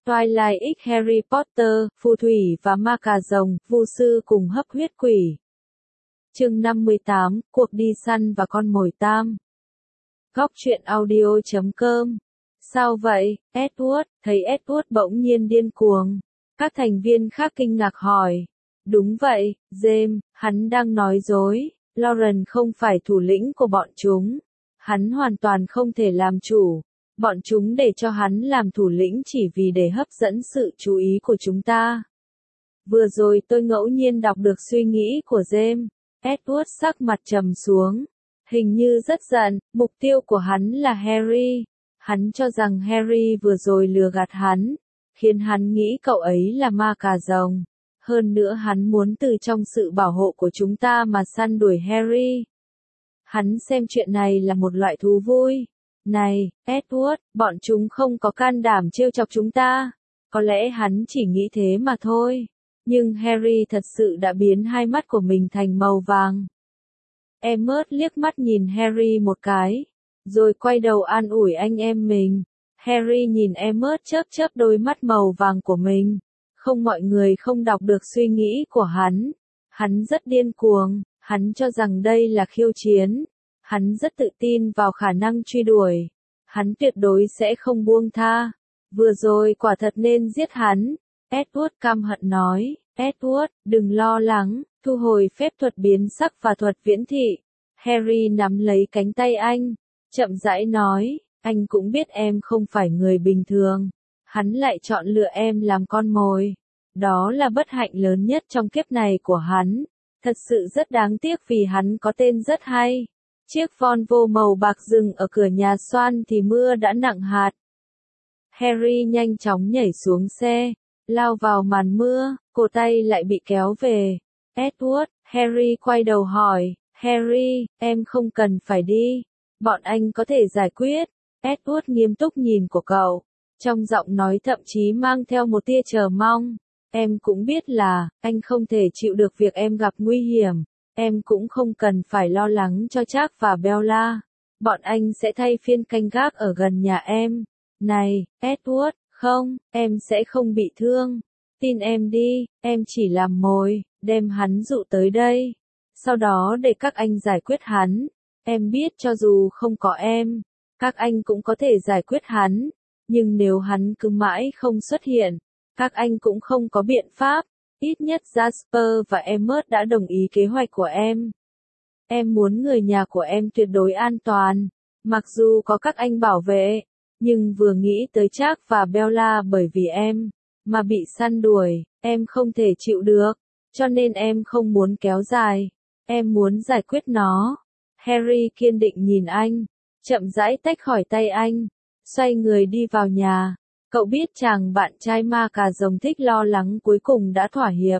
Twilight X Harry Potter, phù thủy và ma cà rồng, vu sư cùng hấp huyết quỷ. Chương 58, cuộc đi săn và con mồi tam. Góc truyện audio.com. Sao vậy, Edward? Thấy Edward bỗng nhiên điên cuồng. Các thành viên khác kinh ngạc hỏi. Đúng vậy, James, hắn đang nói dối. Lauren không phải thủ lĩnh của bọn chúng. Hắn hoàn toàn không thể làm chủ. Bọn chúng để cho hắn làm thủ lĩnh chỉ vì để hấp dẫn sự chú ý của chúng ta. Vừa rồi tôi ngẫu nhiên đọc được suy nghĩ của James. Edward sắc mặt trầm xuống. Hình như rất giận, mục tiêu của hắn là Harry. Hắn cho rằng Harry vừa rồi lừa gạt hắn, khiến hắn nghĩ cậu ấy là ma cà rồng. Hơn nữa hắn muốn từ trong sự bảo hộ của chúng ta mà săn đuổi Harry. Hắn xem chuyện này là một loại thú vui. Này, Edward, bọn chúng không có can đảm trêu chọc chúng ta. Có lẽ hắn chỉ nghĩ thế mà thôi. Nhưng Harry thật sự đã biến hai mắt của mình thành màu vàng. Emmet liếc mắt nhìn Harry một cái, rồi quay đầu an ủi anh em mình. Harry nhìn Emmet chớp chớp đôi mắt màu vàng của mình. Không, mọi người không đọc được suy nghĩ của hắn. Hắn rất điên cuồng, hắn cho rằng đây là khiêu chiến. Hắn rất tự tin vào khả năng truy đuổi. Hắn tuyệt đối sẽ không buông tha. Vừa rồi quả thật nên giết hắn. Edward căm hận nói. Edward, đừng lo lắng, thu hồi phép thuật biến sắc và thuật viễn thị. Harry nắm lấy cánh tay anh, chậm rãi nói, anh cũng biết em không phải người bình thường. Hắn lại chọn lựa em làm con mồi. Đó là bất hạnh lớn nhất trong kiếp này của hắn. Thật sự rất đáng tiếc vì hắn có tên rất hay. Chiếc Volvo màu bạc dừng ở cửa nhà Swan thì mưa đã nặng hạt. Harry nhanh chóng nhảy xuống xe, lao vào màn mưa, cổ tay lại bị kéo về. Edward, Harry quay đầu hỏi, Harry, em không cần phải đi. Bọn anh có thể giải quyết. Edward nghiêm túc nhìn của cậu. Trong giọng nói thậm chí mang theo một tia chờ mong. Em cũng biết là, anh không thể chịu được việc em gặp nguy hiểm. Em cũng không cần phải lo lắng cho Jack và Bella. Bọn anh sẽ thay phiên canh gác ở gần nhà em. Này, Edward, không, em sẽ không bị thương. Tin em đi, em chỉ làm mồi, đem hắn dụ tới đây. Sau đó để các anh giải quyết hắn. Em biết cho dù không có em, các anh cũng có thể giải quyết hắn. Nhưng nếu hắn cứ mãi không xuất hiện, các anh cũng không có biện pháp. Ít nhất Jasper và Emmet đã đồng ý kế hoạch của em. Em muốn người nhà của em tuyệt đối an toàn. Mặc dù có các anh bảo vệ, nhưng vừa nghĩ tới Jack và Bella bởi vì em mà bị săn đuổi, em không thể chịu được. Cho nên em không muốn kéo dài. Em muốn giải quyết nó. Harry kiên định nhìn anh, chậm rãi tách khỏi tay anh, xoay người đi vào nhà. Cậu biết chàng bạn trai ma cà rồng thích lo lắng cuối cùng đã thỏa hiệp.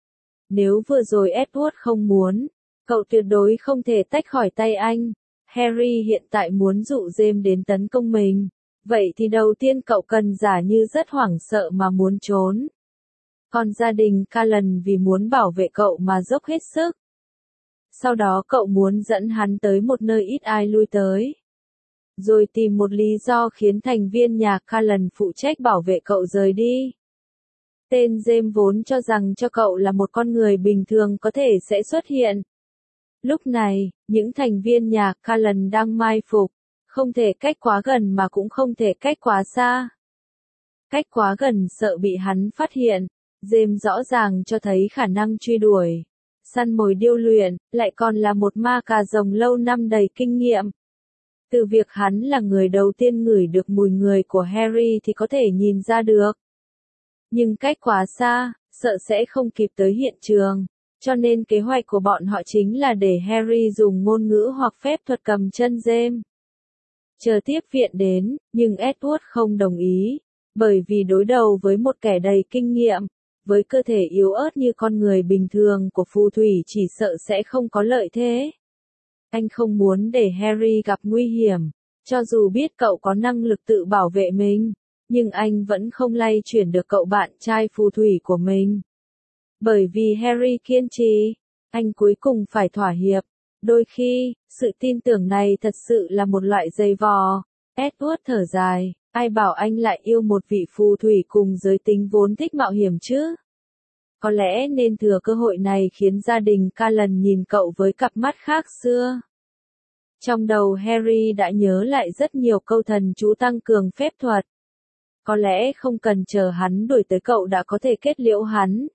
Nếu vừa rồi Edward không muốn, cậu tuyệt đối không thể tách khỏi tay anh. Harry hiện tại muốn dụ James đến tấn công mình. Vậy thì đầu tiên cậu cần giả như rất hoảng sợ mà muốn trốn. Còn gia đình Cullen vì muốn bảo vệ cậu mà dốc hết sức. Sau đó cậu muốn dẫn hắn tới một nơi ít ai lui tới. Rồi tìm một lý do khiến thành viên nhà Cullen phụ trách bảo vệ cậu rời đi. Tên James vốn cho rằng cho cậu là một con người bình thường có thể sẽ xuất hiện. Lúc này, những thành viên nhà Cullen đang mai phục. Không thể cách quá gần mà cũng không thể cách quá xa. Cách quá gần sợ bị hắn phát hiện. James rõ ràng cho thấy khả năng truy đuổi. Săn mồi điêu luyện, lại còn là một ma cà rồng lâu năm đầy kinh nghiệm. Từ việc hắn là người đầu tiên ngửi được mùi người của Harry thì có thể nhìn ra được. Nhưng cách quá xa, sợ sẽ không kịp tới hiện trường. Cho nên kế hoạch của bọn họ chính là để Harry dùng ngôn ngữ hoặc phép thuật cầm chân James. Chờ tiếp viện đến, nhưng Edward không đồng ý. Bởi vì đối đầu với một kẻ đầy kinh nghiệm, với cơ thể yếu ớt như con người bình thường của phù thủy chỉ sợ sẽ không có lợi thế. Anh không muốn để Harry gặp nguy hiểm. Cho dù biết cậu có năng lực tự bảo vệ mình, nhưng anh vẫn không lay chuyển được cậu bạn trai phù thủy của mình. Bởi vì Harry kiên trì, anh cuối cùng phải thỏa hiệp. Đôi khi, sự tin tưởng này thật sự là một loại dây vò. Edward thở dài, Ai bảo anh lại yêu một vị phù thủy cùng giới tính vốn thích mạo hiểm chứ? Có lẽ nên thừa cơ hội này khiến gia đình Cullen nhìn cậu với cặp mắt khác xưa. Trong đầu Harry đã nhớ lại rất nhiều câu thần chú tăng cường phép thuật. Có lẽ không cần chờ hắn đuổi tới cậu đã có thể kết liễu hắn.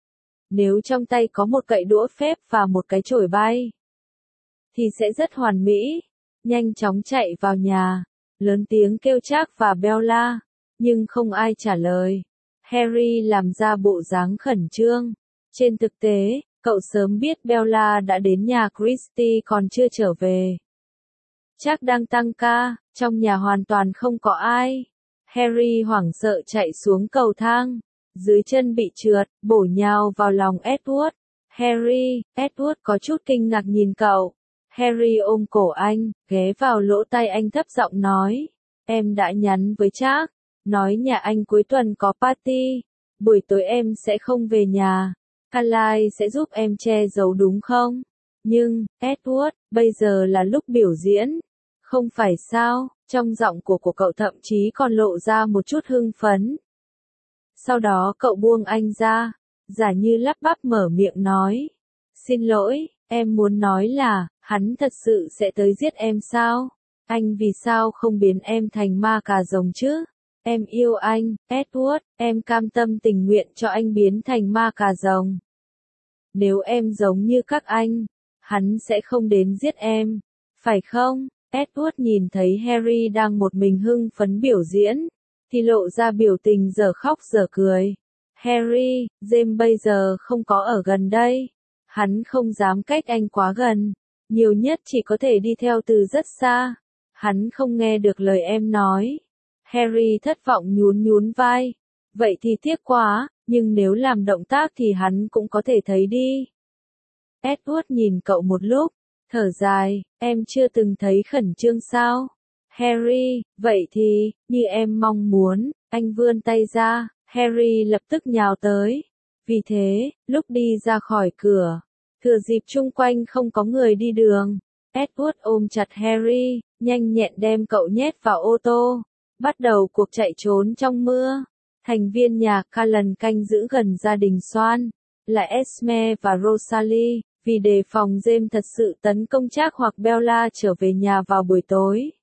Nếu trong tay có một cậy đũa phép và một cái chổi bay, thì sẽ rất hoàn mỹ. Nhanh chóng chạy vào nhà, lớn tiếng kêu Jack và Bella, nhưng không ai trả lời. Harry làm ra bộ dáng khẩn trương. Trên thực tế, cậu sớm biết Bella đã đến nhà Christy còn chưa trở về. Jack đang tăng ca, trong nhà hoàn toàn không có ai. Harry hoảng sợ chạy xuống cầu thang, dưới chân bị trượt, bổ nhào vào lòng Edward. Harry, Edward có chút kinh ngạc nhìn cậu. Harry ôm cổ anh, ghé vào lỗ tai anh thấp giọng nói, em đã nhắn với Jack, nói nhà anh cuối tuần có party, buổi tối em sẽ không về nhà, Carly sẽ giúp em che giấu đúng không? Nhưng, Edward, bây giờ là lúc biểu diễn, không phải sao? Trong giọng của cậu thậm chí còn lộ ra một chút hưng phấn. Sau đó cậu buông anh ra, giả như lắp bắp mở miệng nói, xin lỗi, em muốn nói là, hắn thật sự sẽ tới giết em sao? Anh vì sao không biến em thành ma cà rồng chứ? Em yêu anh, Edward, em cam tâm tình nguyện cho anh biến thành ma cà rồng. Nếu em giống như các anh, hắn sẽ không đến giết em, phải không? Edward nhìn thấy Harry đang một mình hưng phấn biểu diễn, thì lộ ra biểu tình dở khóc dở cười. Harry, James bây giờ không có ở gần đây. Hắn không dám cách anh quá gần, nhiều nhất chỉ có thể đi theo từ rất xa. Hắn không nghe được lời em nói. Harry thất vọng nhún nhún vai. Vậy thì tiếc quá, nhưng nếu làm động tác thì hắn cũng có thể thấy đi. Edward nhìn cậu một lúc, thở dài, em chưa từng thấy khẩn trương sao? Harry, vậy thì, như em mong muốn, anh vươn tay ra, Harry lập tức nhào tới. Vì thế, lúc đi ra khỏi cửa, thừa dịp chung quanh không có người đi đường, Edward ôm chặt Harry, nhanh nhẹn đem cậu nhét vào ô tô, bắt đầu cuộc chạy trốn trong mưa. Thành viên nhà Cullen canh giữ gần gia đình Swan, là Esme và Rosalie, vì đề phòng James thật sự tấn công Jack hoặc Bella trở về nhà vào buổi tối.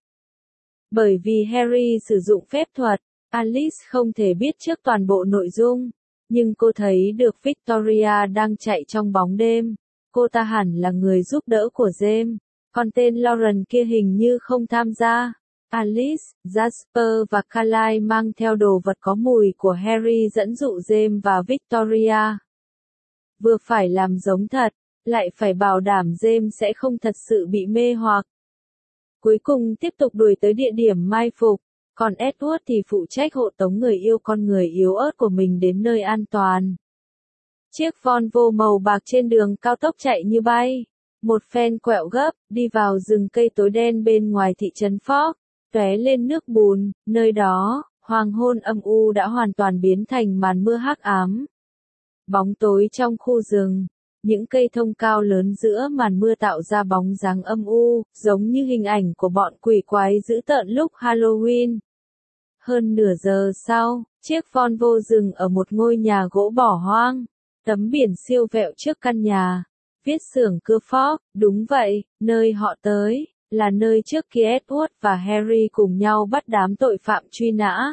Bởi vì Harry sử dụng phép thuật, Alice không thể biết trước toàn bộ nội dung, nhưng cô thấy được Victoria đang chạy trong bóng đêm. Cô ta hẳn là người giúp đỡ của James, còn tên Lauren kia hình như không tham gia. Alice, Jasper và Carly mang theo đồ vật có mùi của Harry dẫn dụ James và Victoria. Vừa phải làm giống thật, lại phải bảo đảm James sẽ không thật sự bị mê hoặc. Cuối cùng tiếp tục đuổi tới địa điểm mai phục, còn Edward thì phụ trách hộ tống người yêu con người yếu ớt của mình đến nơi an toàn. Chiếc Volvo màu bạc trên đường cao tốc chạy như bay. Một phen quẹo gấp, đi vào rừng cây tối đen bên ngoài thị trấn Fork, tóe lên nước bùn, nơi đó, hoàng hôn âm u đã hoàn toàn biến thành màn mưa hắc ám. Bóng tối trong khu rừng, những cây thông cao lớn giữa màn mưa tạo ra bóng dáng âm u, giống như hình ảnh của bọn quỷ quái dữ tợn lúc Halloween. Hơn nửa giờ sau, chiếc Volvo dừng ở một ngôi nhà gỗ bỏ hoang, tấm biển siêu vẹo trước căn nhà, viết xưởng cưa Fork, đúng vậy, nơi họ tới, là nơi trước kia Edward và Harry cùng nhau bắt đám tội phạm truy nã.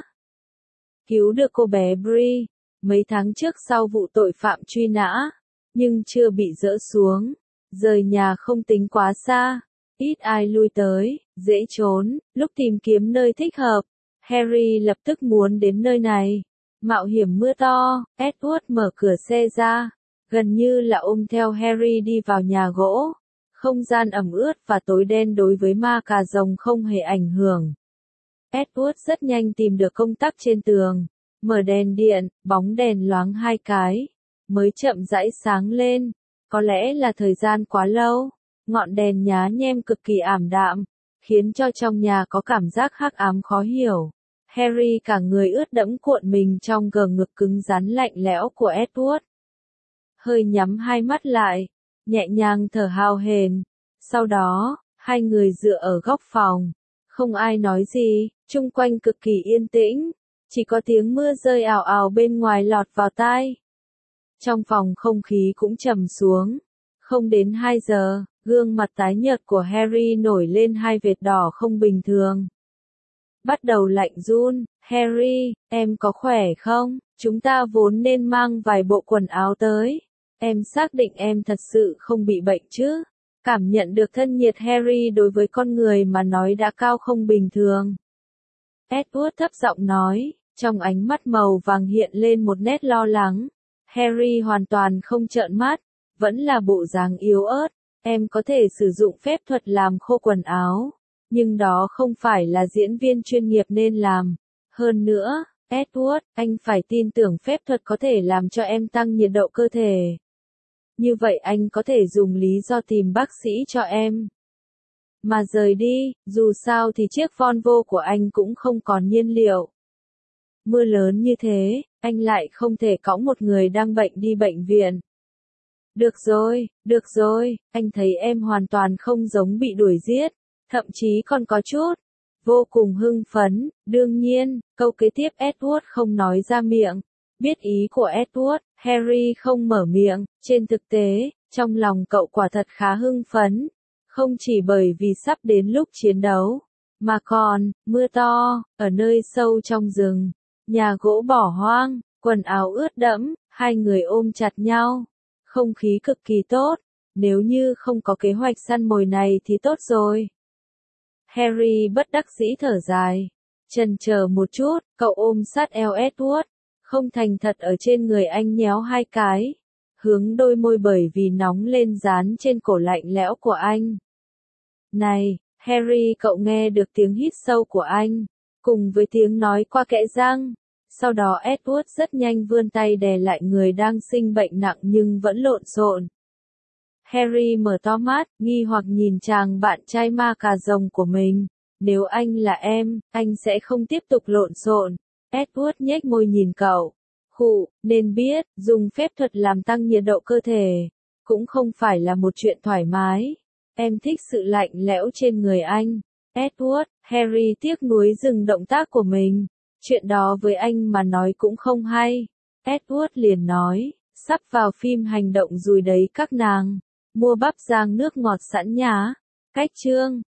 Cứu được cô bé Bree, mấy tháng trước sau vụ tội phạm truy nã, nhưng chưa bị dỡ xuống, rời nhà không tính quá xa, ít ai lui tới, dễ trốn, lúc tìm kiếm nơi thích hợp, Harry lập tức muốn đến nơi này. Mạo hiểm mưa to, Edward mở cửa xe ra, gần như là ôm theo Harry đi vào nhà gỗ. Không gian ẩm ướt và tối đen đối với ma cà rồng không hề ảnh hưởng. Edward rất nhanh tìm được công tắc trên tường, mở đèn điện, bóng đèn loáng hai cái, mới chậm rãi sáng lên. Có lẽ là thời gian quá lâu, ngọn đèn nhá nhem cực kỳ ảm đạm, khiến cho trong nhà có cảm giác hắc ám khó hiểu. Harry cả người ướt đẫm cuộn mình trong gờ ngực cứng rắn lạnh lẽo của Edward. Hơi nhắm hai mắt lại, nhẹ nhàng thở hào hển. Sau đó, hai người dựa ở góc phòng, Không ai nói gì, chung quanh cực kỳ yên tĩnh, chỉ có tiếng mưa rơi ào ào bên ngoài lọt vào tai. Trong phòng không khí cũng trầm xuống. Không đến 2 giờ, gương mặt tái nhợt của Harry nổi lên hai vệt đỏ không bình thường. Bắt đầu lạnh run, Harry, em có khỏe không? Chúng ta vốn nên mang vài bộ quần áo tới. Em xác định em thật sự không bị bệnh chứ? Cảm nhận được thân nhiệt Harry đối với con người mà nói đã cao không bình thường. Edward thấp giọng nói, trong ánh mắt màu vàng hiện lên một nét lo lắng. Harry hoàn toàn không trợn mắt, vẫn là bộ dáng yếu ớt. Em có thể sử dụng phép thuật làm khô quần áo, nhưng đó không phải là diễn viên chuyên nghiệp nên làm. Hơn nữa, Edward, anh phải tin tưởng phép thuật có thể làm cho em tăng nhiệt độ cơ thể. Như vậy anh có thể dùng lý do tìm bác sĩ cho em. Mà rời đi, dù sao thì chiếc Volvo của anh cũng không còn nhiên liệu. Mưa lớn như thế, anh lại không thể cõng một người đang bệnh đi bệnh viện. Được rồi, anh thấy em hoàn toàn không giống bị đuổi giết, thậm chí còn có chút vô cùng hưng phấn. Đương nhiên, câu kế tiếp Edward không nói ra miệng. Biết ý của Edward, Harry không mở miệng. Trên thực tế, trong lòng cậu quả thật khá hưng phấn. Không chỉ bởi vì sắp đến lúc chiến đấu, mà còn, mưa to, ở nơi sâu trong rừng, nhà gỗ bỏ hoang, quần áo ướt đẫm, hai người ôm chặt nhau. Không khí cực kỳ tốt, nếu như không có kế hoạch săn mồi này thì tốt rồi. Harry bất đắc dĩ thở dài. Chần chờ một chút, cậu ôm sát eo Edward, không thành thật ở trên người anh nhéo hai cái. Hướng đôi môi bởi vì nóng lên dán trên cổ lạnh lẽo của anh. Này, Harry, cậu nghe được tiếng hít sâu của anh, cùng với tiếng nói qua kẽ răng. Sau đó Edward rất nhanh vươn tay đè lại người đang sinh bệnh nặng nhưng vẫn lộn xộn. Harry mở to mắt, nghi hoặc nhìn chàng bạn trai ma cà rồng của mình. Nếu anh là em, anh sẽ không tiếp tục lộn xộn. Edward nhếch môi nhìn cậu. Khụ, nên biết, dùng phép thuật làm tăng nhiệt độ cơ thể, cũng không phải là một chuyện thoải mái. Em thích sự lạnh lẽo trên người anh. Edward, Harry tiếc nuối dừng động tác của mình. Chuyện đó với anh mà nói cũng không hay. Edward liền nói, sắp vào phim hành động rồi đấy các nàng. Mua bắp rang nước ngọt sẵn nhá. Cách chương